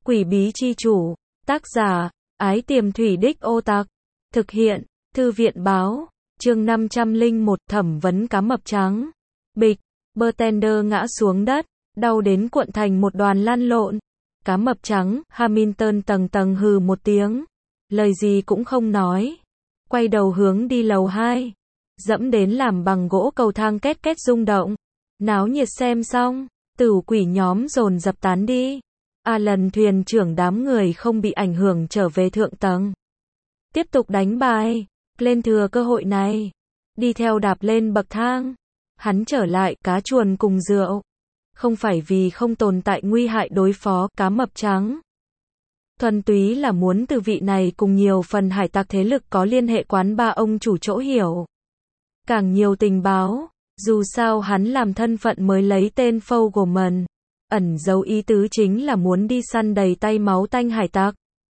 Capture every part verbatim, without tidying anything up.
Quỷ bí chi chủ, tác giả, Ái Tiềm Thủy Đích Ô Tạc, thực hiện, Thư viện báo, chương năm trăm lẻ một thẩm vấn cá mập trắng. Bịch, bartender ngã xuống đất, đau đến cuộn thành một đoàn lăn lộn. Cá mập trắng, Hamilton tầng tầng hừ một tiếng, lời gì cũng không nói. Quay đầu hướng đi lầu hai, dẫm đến làm bằng gỗ cầu thang két két rung động. Náo nhiệt xem xong, tửu quỷ nhóm dồn dập tán đi. Alan thuyền trưởng đám người không bị ảnh hưởng trở về thượng tầng. Tiếp tục đánh bài, lên thừa cơ hội này. Đi theo đạp lên bậc thang. Hắn trở lại cá chuồn cùng rượu. Không phải vì không tồn tại nguy hại đối phó cá mập trắng. Thuần túy là muốn từ vị này cùng nhiều phần hải tặc thế lực có liên hệ quán ba ông chủ chỗ hiểu. Càng nhiều tình báo, dù sao hắn làm thân phận mới lấy tên Fogelman. Ẩn dấu ý tứ chính là muốn đi săn đầy tay máu tanh hải tặc.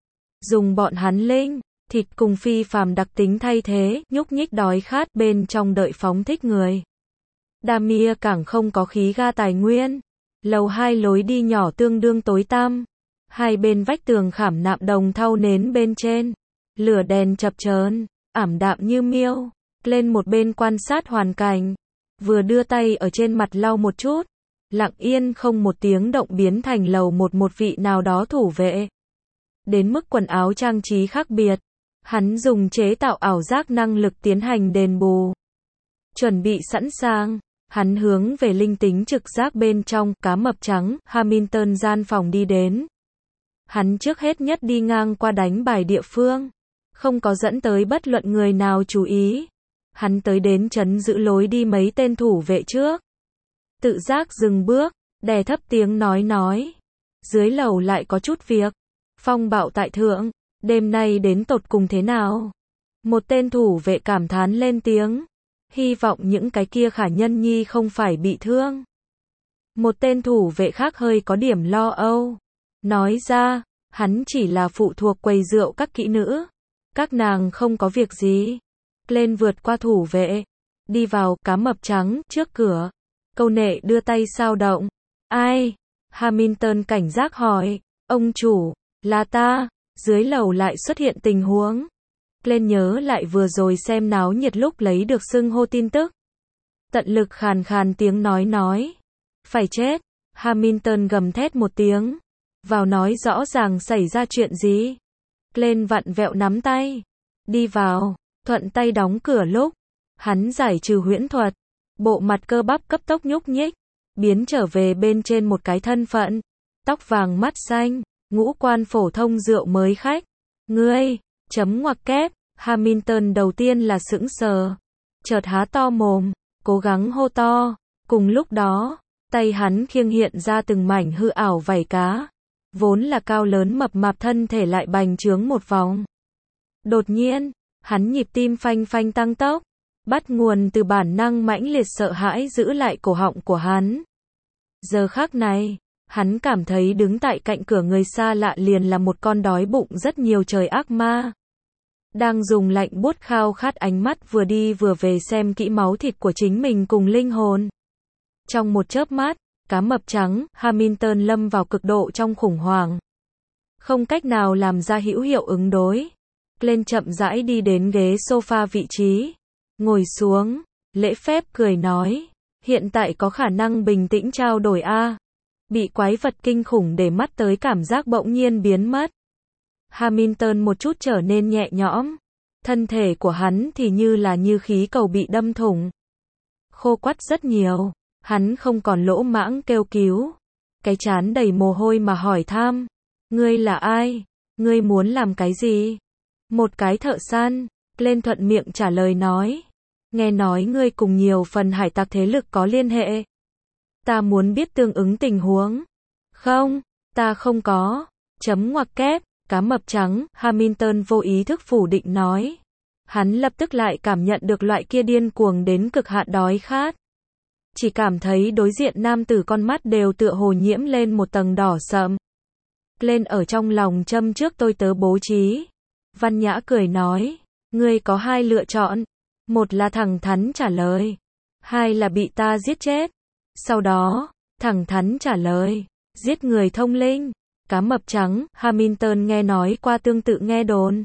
Dùng bọn hắn linh, thịt cùng phi phàm đặc tính thay thế, nhúc nhích đói khát bên trong đợi phóng thích người. Damia càng không có khí ga tài nguyên. Lầu hai lối đi nhỏ tương đương tối tăm. Hai bên vách tường khảm nạm đồng thau nến bên trên. Lửa đèn chập chờn, ảm đạm như miêu. Lên một bên quan sát hoàn cảnh. Vừa đưa tay ở trên mặt lau một chút. Lặng yên không một tiếng động biến thành lầu một một vị nào đó thủ vệ. Đến mức quần áo trang trí khác biệt. Hắn dùng chế tạo ảo giác năng lực tiến hành đền bù. Chuẩn bị sẵn sàng. Hắn hướng về linh tính trực giác bên trong, cá mập trắng, Hamilton gian phòng đi đến. Hắn trước hết nhất đi ngang qua đánh bài địa phương. Không có dẫn tới bất luận người nào chú ý. Hắn tới đến trấn giữ lối đi mấy tên thủ vệ trước. Tự giác dừng bước, đè thấp tiếng nói nói. Dưới lầu lại có chút việc. Phong bạo tại thượng, đêm nay đến tột cùng thế nào? Một tên thủ vệ cảm thán lên tiếng. Hy vọng những cái kia khả nhân nhi không phải bị thương. Một tên thủ vệ khác hơi có điểm lo âu. Nói ra, hắn chỉ là phụ thuộc quầy rượu các kỹ nữ. Các nàng không có việc gì. Lên vượt qua thủ vệ. Đi vào cá mập trắng trước cửa. Câu nệ đưa tay sao động. Ai? Hamilton cảnh giác hỏi. Ông chủ, là ta. Dưới lầu lại xuất hiện tình huống. Lên nhớ lại vừa rồi xem náo nhiệt lúc lấy được xưng hô tin tức. Tận lực khàn khàn tiếng nói nói. Phải chết. Hamilton gầm thét một tiếng. Vào nói rõ ràng xảy ra chuyện gì. Lên vặn vẹo nắm tay. Đi vào. Thuận tay đóng cửa lúc. Hắn giải trừ huyễn thuật. Bộ mặt cơ bắp cấp tốc nhúc nhích. Biến trở về bên trên một cái thân phận. Tóc vàng mắt xanh. Ngũ quan phổ thông rượu mới khách. Ngươi. Chấm ngoặc kép. Hamilton đầu tiên là sững sờ. Chợt há to mồm. Cố gắng hô to. Cùng lúc đó. Tay hắn khiêng hiện ra từng mảnh hư ảo vảy cá. Vốn là cao lớn mập mạp thân thể lại bành trướng một vòng. Đột nhiên. Hắn nhịp tim phanh phanh tăng tốc. Bắt nguồn từ bản năng mãnh liệt sợ hãi giữ lại cổ họng của hắn. Giờ khắc này. Hắn cảm thấy đứng tại cạnh cửa người xa lạ liền là một con đói bụng rất nhiều trời ác ma. Đang dùng lạnh buốt khao khát ánh mắt vừa đi vừa về xem kỹ máu thịt của chính mình cùng linh hồn. Trong một chớp mắt, cá mập trắng, Hamilton lâm vào cực độ trong khủng hoảng. Không cách nào làm ra hữu hiệu ứng đối. Lên chậm rãi đi đến ghế sofa vị trí. Ngồi xuống, lễ phép cười nói. Hiện tại có khả năng bình tĩnh trao đổi a. Bị quái vật kinh khủng để mắt tới cảm giác bỗng nhiên biến mất. Hamilton một chút trở nên nhẹ nhõm. Thân thể của hắn thì như là như khí cầu bị đâm thủng. Khô quắt rất nhiều. Hắn không còn lỗ mãng kêu cứu. Cái trán đầy mồ hôi mà hỏi thăm. Ngươi là ai? Ngươi muốn làm cái gì? Một cái thợ săn. Lên thuận miệng trả lời nói. Nghe nói ngươi cùng nhiều phần hải tặc thế lực có liên hệ. Ta muốn biết tương ứng tình huống. Không, ta không có. Chấm ngoặc kép. Cá mập trắng, Hamilton vô ý thức phủ định nói. Hắn lập tức lại cảm nhận được loại kia điên cuồng đến cực hạn đói khát. Chỉ cảm thấy đối diện nam tử con mắt đều tựa hồ nhiễm lên một tầng đỏ sậm. Lên ở trong lòng châm trước tôi tớ bố trí. Văn nhã cười nói. Ngươi có hai lựa chọn. Một là thẳng thắn trả lời. Hai là bị ta giết chết. Sau đó, thẳng thắn trả lời. Giết người thông linh. Cá mập trắng, Hamilton nghe nói qua tương tự nghe đồn.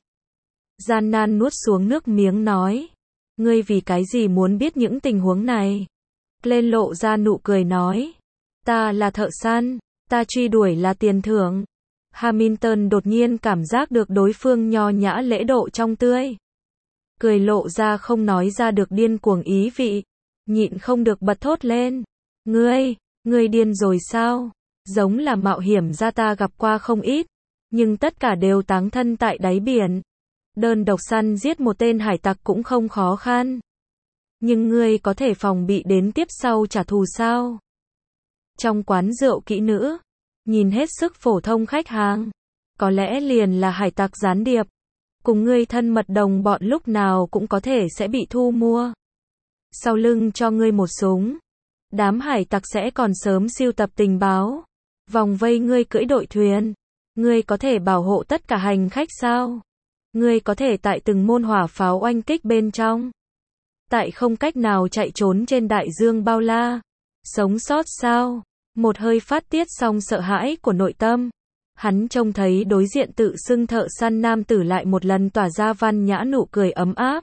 Gian nan nuốt xuống nước miếng nói. Ngươi vì cái gì muốn biết những tình huống này? Lên lộ ra nụ cười nói. Ta là thợ săn, ta truy đuổi là tiền thưởng. Hamilton đột nhiên cảm giác được đối phương nho nhã lễ độ trong tươi. Cười lộ ra không nói ra được điên cuồng ý vị. Nhịn không được bật thốt lên. Ngươi, ngươi điên rồi sao? Giống là mạo hiểm ra ta gặp qua không ít. Nhưng tất cả đều táng thân tại đáy biển. Đơn độc săn giết một tên hải tặc cũng không khó khăn. Nhưng ngươi có thể phòng bị đến tiếp sau trả thù sao? Trong quán rượu kỹ nữ, nhìn hết sức phổ thông khách hàng, có lẽ liền là hải tặc gián điệp. Cùng ngươi thân mật đồng bọn lúc nào cũng có thể sẽ bị thu mua. Sau lưng cho ngươi một súng. Đám hải tặc sẽ còn sớm sưu tập tình báo. Vòng vây ngươi cưỡi đội thuyền. Ngươi có thể bảo hộ tất cả hành khách sao? Ngươi có thể tại từng môn hỏa pháo oanh kích bên trong. Tại không cách nào chạy trốn trên đại dương bao la. Sống sót sao? Một hơi phát tiết xong sợ hãi của nội tâm. Hắn trông thấy đối diện tự xưng thợ săn nam tử lại một lần tỏa ra văn nhã nụ cười ấm áp.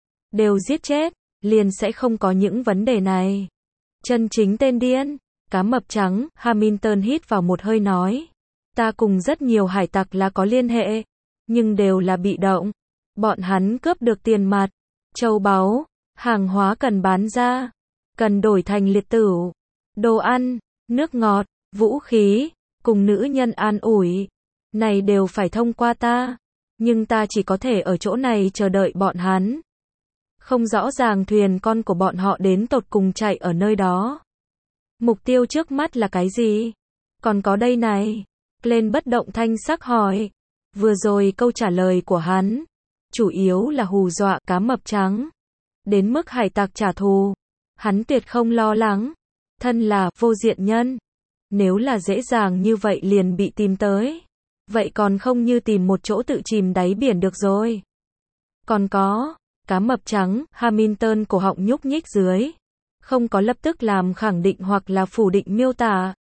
Đều giết chết, liền sẽ không có những vấn đề này. Chân chính tên điên. Cá mập trắng, Hamilton hít vào một hơi nói. Ta cùng rất nhiều hải tặc là có liên hệ. Nhưng đều là bị động. Bọn hắn cướp được tiền mặt, châu báu, hàng hóa cần bán ra, cần đổi thành liệt tử, đồ ăn, nước ngọt, vũ khí, cùng nữ nhân an ủi. Này đều phải thông qua ta. Nhưng ta chỉ có thể ở chỗ này chờ đợi bọn hắn. Không rõ ràng thuyền con của bọn họ đến tột cùng chạy ở nơi đó. Mục tiêu trước mắt là cái gì? Còn có đây này. Lên bất động thanh sắc hỏi. Vừa rồi câu trả lời của hắn, chủ yếu là hù dọa cá mập trắng. Đến mức hải tặc trả thù, hắn tuyệt không lo lắng. Thân là vô diện nhân. Nếu là dễ dàng như vậy liền bị tìm tới. Vậy còn không như tìm một chỗ tự chìm đáy biển được rồi. Còn có, cá mập trắng, Hamilton cổ họng nhúc nhích dưới. Không có lập tức làm khẳng định hoặc là phủ định miêu tả.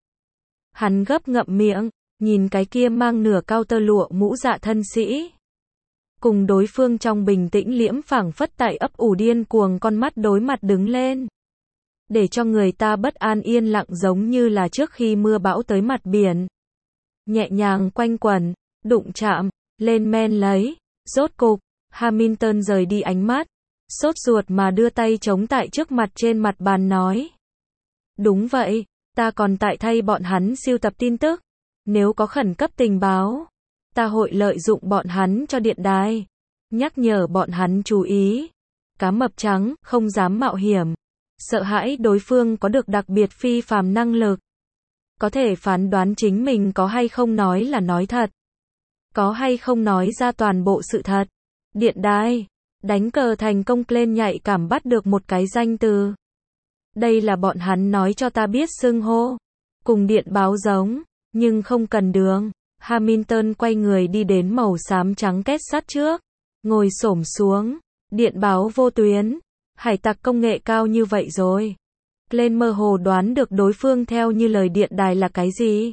Hắn gấp ngậm miệng. Nhìn cái kia mang nửa cao tơ lụa mũ dạ thân sĩ. Cùng đối phương trong bình tĩnh liễm phảng phất tại ấp ủ điên cuồng con mắt đối mặt đứng lên. Để cho người ta bất an yên lặng giống như là trước khi mưa bão tới mặt biển. Nhẹ nhàng quanh quẩn, đụng chạm, lên men lấy. Rốt cục, Hamilton rời đi ánh mắt. Sốt ruột mà đưa tay chống tại trước mặt trên mặt bàn nói. Đúng vậy, ta còn tại thay bọn hắn sưu tập tin tức. Nếu có khẩn cấp tình báo, ta hội lợi dụng bọn hắn cho điện đài. Nhắc nhở bọn hắn chú ý. Cá mập trắng, không dám mạo hiểm. Sợ hãi đối phương có được đặc biệt phi phàm năng lực. Có thể phán đoán chính mình có hay không nói là nói thật. Có hay không nói ra toàn bộ sự thật. Điện đài. Đánh cờ thành công lên nhạy cảm bắt được một cái danh từ. Đây là bọn hắn nói cho ta biết xưng hô. Cùng điện báo giống. Nhưng không cần đường. Hamilton quay người đi đến màu xám trắng két sắt trước. Ngồi xổm xuống. Điện báo vô tuyến. Hải tặc công nghệ cao như vậy rồi. Lên mơ hồ đoán được đối phương theo như lời điện đài là cái gì.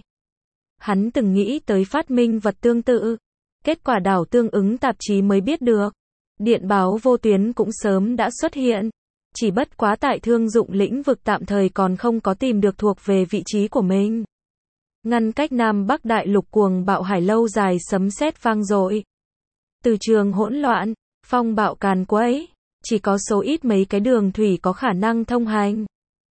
Hắn từng nghĩ tới phát minh vật tương tự. Kết quả đảo tương ứng tạp chí mới biết được. Điện báo vô tuyến cũng sớm đã xuất hiện. Chỉ bất quá tại thương dụng lĩnh vực tạm thời còn không có tìm được thuộc về vị trí của mình. Ngăn cách Nam Bắc đại lục cuồng bạo hải lâu dài sấm sét vang dội. Từ trường hỗn loạn, phong bạo càn quấy, chỉ có số ít mấy cái đường thủy có khả năng thông hành.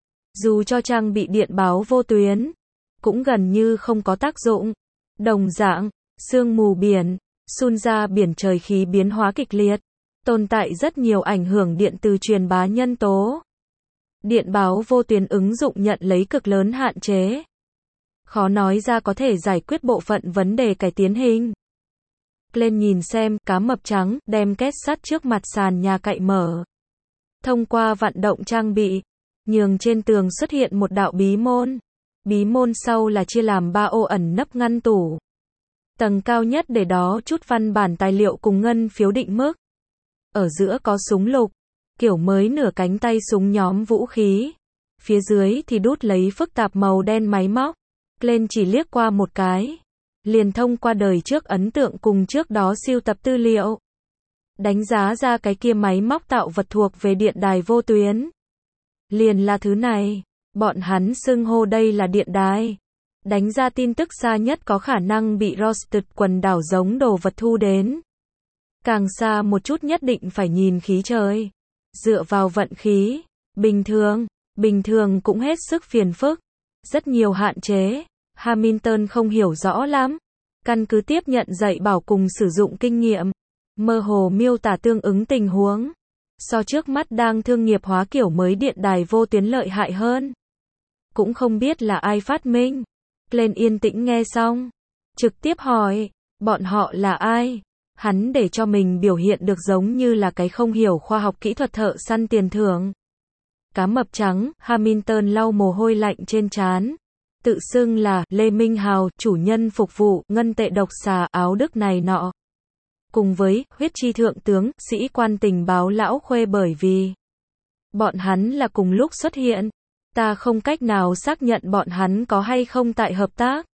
Dù cho trang bị điện báo vô tuyến, cũng gần như không có tác dụng. Đồng dạng, sương mù biển, sun ra biển trời khí biến hóa kịch liệt, tồn tại rất nhiều ảnh hưởng điện từ truyền bá nhân tố. Điện báo vô tuyến ứng dụng nhận lấy cực lớn hạn chế. Khó nói ra có thể giải quyết bộ phận vấn đề cải tiến hình. Lên nhìn xem, cá mập trắng, đem két sắt trước mặt sàn nhà cậy mở. Thông qua vận động trang bị, nhường trên tường xuất hiện một đạo bí môn. Bí môn sau là chia làm ba ô ẩn nấp ngăn tủ. Tầng cao nhất để đó chút văn bản tài liệu cùng ngân phiếu định mức. Ở giữa có súng lục, kiểu mới nửa cánh tay súng nhóm vũ khí. Phía dưới thì đút lấy phức tạp màu đen máy móc. Lên chỉ liếc qua một cái. liền thông qua đời trước ấn tượng cùng trước đó sưu tập tư liệu, đánh giá ra cái kia máy móc tạo vật thuộc về điện đài vô tuyến. Liền là thứ này, bọn hắn xưng hô đây là điện đài. Đánh ra tin tức xa nhất có khả năng bị Rosted quần đảo giống đồ vật thu đến. Càng xa một chút nhất định phải nhìn khí trời. Dựa vào vận khí, bình thường, bình thường cũng hết sức phiền phức. Rất nhiều hạn chế, Hamilton không hiểu rõ lắm. Căn cứ tiếp nhận dạy bảo cùng sử dụng kinh nghiệm, mơ hồ miêu tả tương ứng tình huống. So trước mắt đang thương nghiệp hóa kiểu mới điện đài vô tuyến lợi hại hơn. Cũng không biết là ai phát minh. Lên yên tĩnh nghe xong, trực tiếp hỏi, bọn họ là ai? Hắn để cho mình biểu hiện được giống như là cái không hiểu khoa học kỹ thuật thợ săn tiền thưởng. Cá mập trắng, Hamilton lau mồ hôi lạnh trên trán. Tự xưng là Lê Minh Hào, chủ nhân phục vụ, ngân tệ độc xà, áo đức này nọ. Cùng với, huyết chi thượng tướng, sĩ quan tình báo lão Khuê bởi vì bọn hắn là cùng lúc xuất hiện. Ta không cách nào xác nhận bọn hắn có hay không tại hợp tác.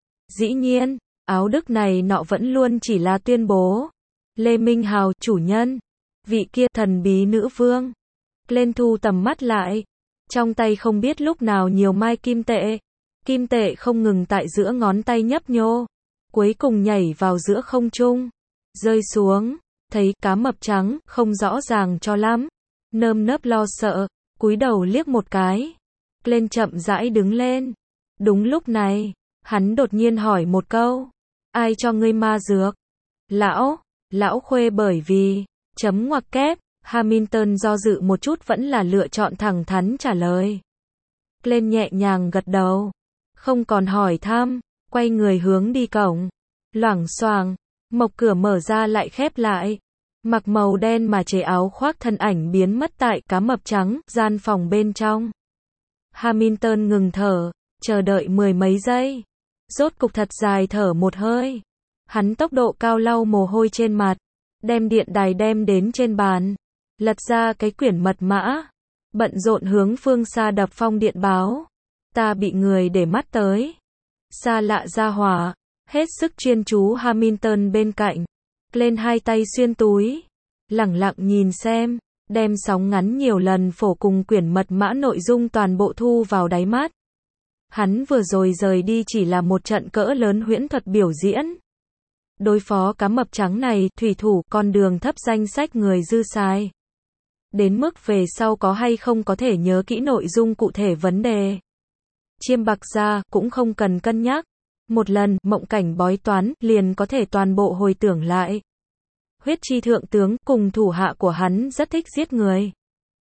Dĩ nhiên, áo đức này nọ vẫn luôn chỉ là tuyên bố. Lê Minh Hào, chủ nhân. Vị kia thần bí nữ vương. Lên thu tầm mắt lại. Trong tay không biết lúc nào nhiều mai kim tệ. Kim tệ không ngừng tại giữa ngón tay nhấp nhô. Cuối cùng nhảy vào giữa không trung. Rơi xuống. Thấy cá mập trắng, không rõ ràng cho lắm. Nơm nớp lo sợ. Cúi đầu liếc một cái. Lên chậm rãi đứng lên. Đúng lúc này, hắn đột nhiên hỏi một câu. Ai cho ngươi ma dược? Lão, lão Khuê bởi vì, chấm ngoặc kép, Hamilton do dự một chút vẫn là lựa chọn thẳng thắn trả lời. Lên nhẹ nhàng gật đầu. Không còn hỏi thăm, quay người hướng đi cổng. Loảng xoảng, mộc cửa mở ra lại khép lại. Mặc màu đen mà chế áo khoác thân ảnh biến mất tại cá mập trắng, gian phòng bên trong. Hamilton ngừng thở, chờ đợi mười mấy giây. Rốt cục thật dài thở một hơi. Hắn tốc độ cao lau mồ hôi trên mặt, đem điện đài đem đến trên bàn, lật ra cái quyển mật mã, bận rộn hướng phương xa đập phong điện báo. Ta bị người để mắt tới. Xa lạ ra hỏa, hết sức chuyên chú Hamilton bên cạnh, lên hai tay xuyên túi, lẳng lặng nhìn xem. Đem sóng ngắn nhiều lần phổ cùng quyển mật mã nội dung toàn bộ thu vào đáy mắt. Hắn vừa rồi rời đi chỉ là một trận cỡ lớn huyễn thuật biểu diễn. Đối phó cá mập trắng này, thủy thủ, con đường thấp danh sách người dư xài. Đến mức về sau có hay không có thể nhớ kỹ nội dung cụ thể vấn đề. Chiêm bạc ra, cũng không cần cân nhắc. Một lần, mộng cảnh bói toán, liền có thể toàn bộ hồi tưởng lại. Huyết chi thượng tướng, cùng thủ hạ của hắn rất thích giết người.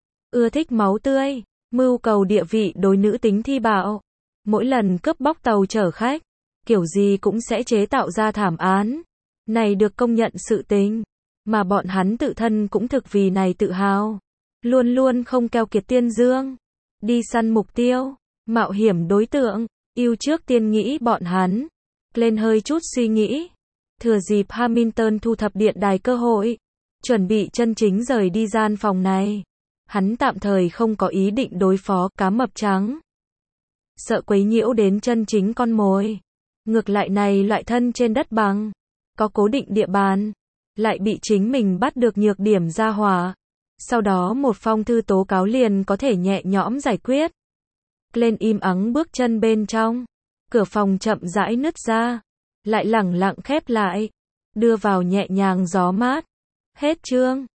Ưa thích máu tươi, mưu cầu địa vị đối nữ tính thi bạo. Mỗi lần cướp bóc tàu chở khách, kiểu gì cũng sẽ chế tạo ra thảm án. Này được công nhận sự tình, mà bọn hắn tự thân cũng thực vì này tự hào. Luôn luôn không keo kiệt tiên dương. Đi săn mục tiêu, mạo hiểm đối tượng, yêu trước tiên nghĩ bọn hắn. Lên hơi chút suy nghĩ. Thừa dịp Hamilton thu thập điện đài cơ hội, chuẩn bị chân chính rời đi gian phòng này. Hắn tạm thời không có ý định đối phó cá mập trắng. Sợ quấy nhiễu đến chân chính con mồi. Ngược lại này loại thân trên đất bằng, có cố định địa bàn, lại bị chính mình bắt được nhược điểm ra hỏa. Sau đó một phong thư tố cáo liền có thể nhẹ nhõm giải quyết. Lên im ắng bước chân bên trong. Cửa phòng chậm rãi nứt ra. Lại lẳng lặng khép lại. Đưa vào nhẹ nhàng gió mát. Hết chương.